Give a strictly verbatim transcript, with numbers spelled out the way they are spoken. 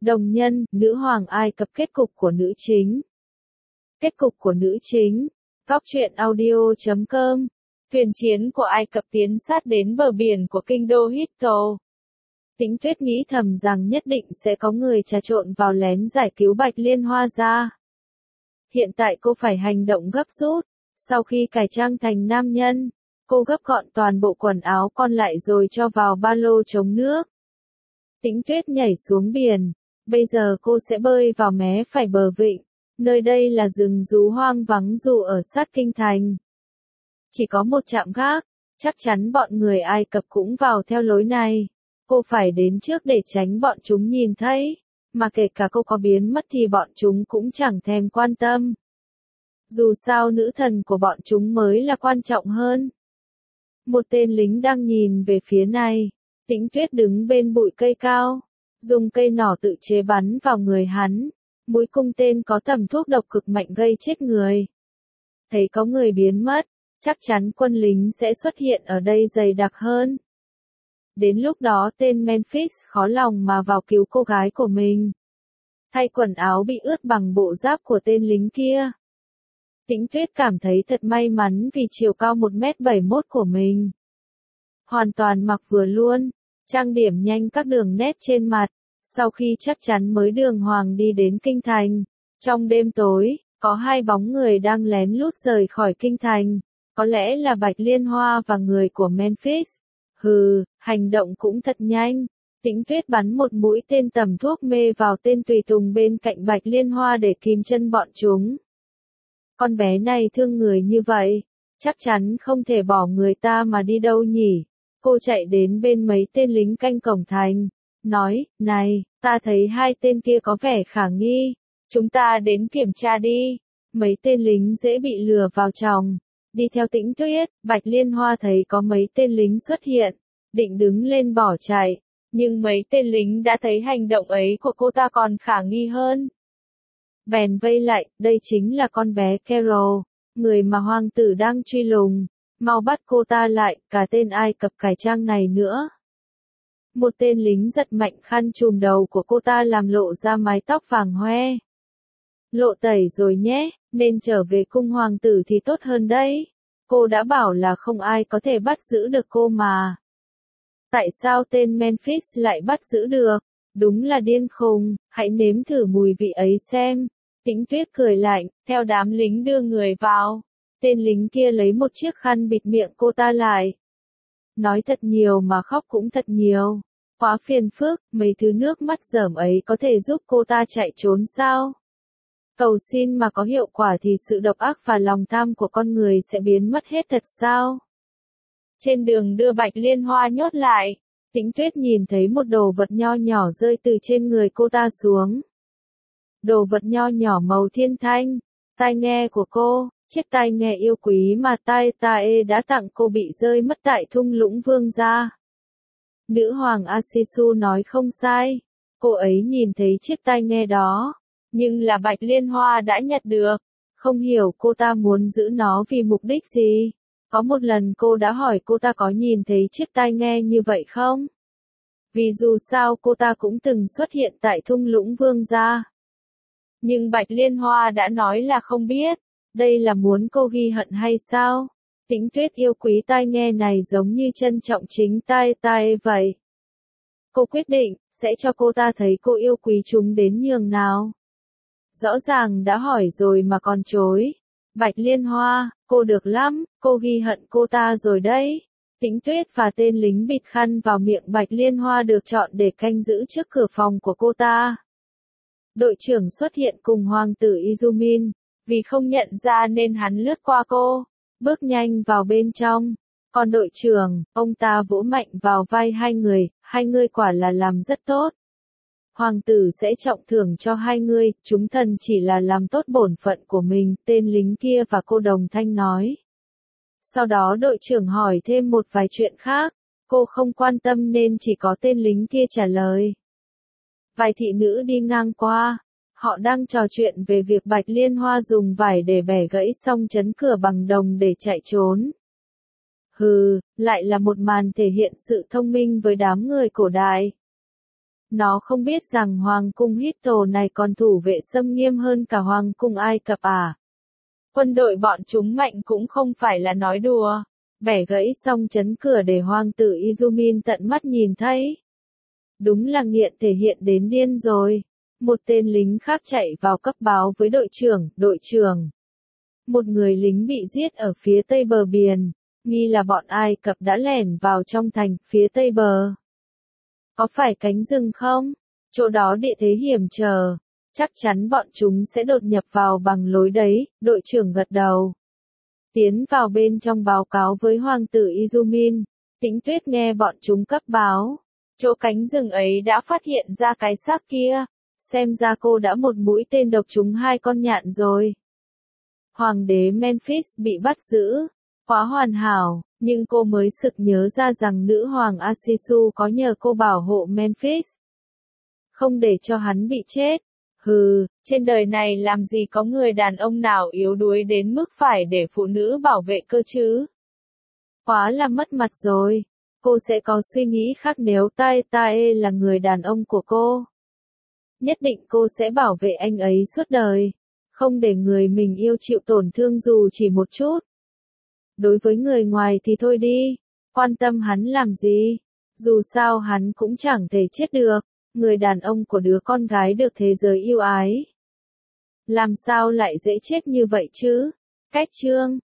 Đồng nhân, nữ hoàng Ai Cập kết cục của nữ chính. Kết cục của nữ chính. Góc truyện audio chấm com. Thuyền chiến của Ai Cập tiến sát đến bờ biển của kinh đô Hitto. Tĩnh Tuyết nghĩ thầm rằng nhất định sẽ có người trà trộn vào lén giải cứu Bạch Liên Hoa ra. Hiện tại cô phải hành động gấp rút. Sau khi cải trang thành nam nhân, cô gấp gọn toàn bộ quần áo còn lại rồi cho vào ba lô chống nước. Tĩnh Tuyết nhảy xuống biển. Bây giờ cô sẽ bơi vào mé phải bờ vịnh. Nơi đây là rừng rú hoang vắng dù ở sát kinh thành. Chỉ có một trạm gác, chắc chắn bọn người Ai Cập cũng vào theo lối này. Cô phải đến trước để tránh bọn chúng nhìn thấy, mà kể cả cô có biến mất thì bọn chúng cũng chẳng thèm quan tâm. Dù sao nữ thần của bọn chúng mới là quan trọng hơn. Một tên lính đang nhìn về phía này. Tĩnh Tuyết đứng bên bụi cây cao, dùng cây nỏ tự chế bắn vào người hắn. Mũi cung tên có tầm thuốc độc cực mạnh gây chết người. Thấy có người biến mất, chắc chắn quân lính sẽ xuất hiện ở đây dày đặc hơn. Đến lúc đó tên Memphis khó lòng mà vào cứu cô gái của mình. Thay quần áo bị ướt bằng bộ giáp của tên lính kia. Tĩnh Tuyết cảm thấy thật may mắn vì chiều cao một mét bảy mươi mốt của mình. Hoàn toàn mặc vừa luôn, trang điểm nhanh các đường nét trên mặt. Sau khi chắc chắn mới đường hoàng đi đến kinh thành. Trong đêm tối, có hai bóng người đang lén lút rời khỏi kinh thành. Có lẽ là Bạch Liên Hoa và người của Memphis. Hừ, hành động cũng thật nhanh. Tĩnh Tuyết bắn một mũi tên tầm thuốc mê vào tên tùy tùng bên cạnh Bạch Liên Hoa để kìm chân bọn chúng. Con bé này thương người như vậy, chắc chắn không thể bỏ người ta mà đi đâu nhỉ. Cô chạy đến bên mấy tên lính canh cổng thành, nói, này, ta thấy hai tên kia có vẻ khả nghi, chúng ta đến kiểm tra đi. Mấy tên lính dễ bị lừa vào chòng. Đi theo Tĩnh Tuyết, Bạch Liên Hoa thấy có mấy tên lính xuất hiện, định đứng lên bỏ chạy, nhưng mấy tên lính đã thấy hành động ấy của cô ta còn khả nghi hơn. Bèn vây lại, đây chính là con bé Carol, người mà hoàng tử đang truy lùng, mau bắt cô ta lại, cả tên Ai Cập cải trang này nữa. Một tên lính giật mạnh khăn trùm đầu của cô ta làm lộ ra mái tóc vàng hoe. Lộ tẩy rồi nhé, nên trở về cung hoàng tử thì tốt hơn đấy. Cô đã bảo là không ai có thể bắt giữ được cô mà. Tại sao tên Memphis lại bắt giữ được? Đúng là điên khùng, hãy nếm thử mùi vị ấy xem. Tĩnh Tuyết cười lạnh, theo đám lính đưa người vào. Tên lính kia lấy một chiếc khăn bịt miệng cô ta lại. Nói thật nhiều mà khóc cũng thật nhiều. Quá phiền phức, mấy thứ nước mắt rởm ấy có thể giúp cô ta chạy trốn sao? Cầu xin mà có hiệu quả thì sự độc ác và lòng tham của con người sẽ biến mất hết thật sao? Trên đường đưa Bạch Liên Hoa nhốt lại, Tĩnh Tuyết nhìn thấy một đồ vật nho nhỏ rơi từ trên người cô ta xuống. Đồ vật nho nhỏ màu thiên thanh, tai nghe của cô, chiếc tai nghe yêu quý mà Tai Tae đã tặng cô bị rơi mất tại thung lũng vương gia. Nữ hoàng Asisu nói không sai, cô ấy nhìn thấy chiếc tai nghe đó. Nhưng là Bạch Liên Hoa đã nhặt được. Không hiểu cô ta muốn giữ nó vì mục đích gì. Có một lần cô đã hỏi cô ta có nhìn thấy chiếc tai nghe như vậy không? Vì dù sao cô ta cũng từng xuất hiện tại thung lũng vương gia. Nhưng Bạch Liên Hoa đã nói là không biết. Đây là muốn cô ghi hận hay sao? Tĩnh Tuyết yêu quý tai nghe này giống như trân trọng chính Tai Tai vậy. Cô quyết định, sẽ cho cô ta thấy cô yêu quý chúng đến nhường nào. Rõ ràng đã hỏi rồi mà còn chối. Bạch Liên Hoa, cô được lắm, cô ghi hận cô ta rồi đấy. Tĩnh Tuyết và tên lính bịt khăn vào miệng Bạch Liên Hoa được chọn để canh giữ trước cửa phòng của cô ta. Đội trưởng xuất hiện cùng hoàng tử Izumin, vì không nhận ra nên hắn lướt qua cô, bước nhanh vào bên trong. Còn đội trưởng, ông ta vỗ mạnh vào vai hai người, hai người quả là làm rất tốt. Hoàng tử sẽ trọng thưởng cho hai người, chúng thần chỉ là làm tốt bổn phận của mình, tên lính kia và cô đồng thanh nói. Sau đó đội trưởng hỏi thêm một vài chuyện khác, cô không quan tâm nên chỉ có tên lính kia trả lời. Vài thị nữ đi ngang qua, họ đang trò chuyện về việc Bạch Liên Hoa dùng vải để bẻ gãy xong chấn cửa bằng đồng để chạy trốn. Hừ, lại là một màn thể hiện sự thông minh với đám người cổ đại. Nó không biết rằng Hoàng cung Hitto này còn thủ vệ xâm nghiêm hơn cả Hoàng cung Ai Cập à. Quân đội bọn chúng mạnh cũng không phải là nói đùa. Bẻ gãy xong chấn cửa để hoàng tử Izumin tận mắt nhìn thấy. Đúng là nghiện thể hiện đến điên rồi. Một tên lính khác chạy vào cấp báo với đội trưởng, đội trưởng. Một người lính bị giết ở phía tây bờ biển, nghi là bọn Ai Cập đã lẻn vào trong thành, phía tây bờ. Có phải cánh rừng không? Chỗ đó địa thế hiểm trở. Chắc chắn bọn chúng sẽ đột nhập vào bằng lối đấy, đội trưởng gật đầu. Tiến vào bên trong báo cáo với hoàng tử Izumin, Tĩnh Tuyết nghe bọn chúng cấp báo. Chỗ cánh rừng ấy đã phát hiện ra cái xác kia, xem ra cô đã một mũi tên độc trúng hai con nhạn rồi. Hoàng đế Memphis bị bắt giữ, quá hoàn hảo, nhưng cô mới sực nhớ ra rằng nữ hoàng Asisu có nhờ cô bảo hộ Memphis. Không để cho hắn bị chết. Hừ, trên đời này làm gì có người đàn ông nào yếu đuối đến mức phải để phụ nữ bảo vệ cơ chứ? Quá là mất mặt rồi. Cô sẽ có suy nghĩ khác nếu Tai Tae là người đàn ông của cô. Nhất định cô sẽ bảo vệ anh ấy suốt đời. Không để người mình yêu chịu tổn thương dù chỉ một chút. Đối với người ngoài thì thôi đi. Quan tâm hắn làm gì? Dù sao hắn cũng chẳng thể chết được. Người đàn ông của đứa con gái được thế giới yêu ái. Làm sao lại dễ chết như vậy chứ? Cách chương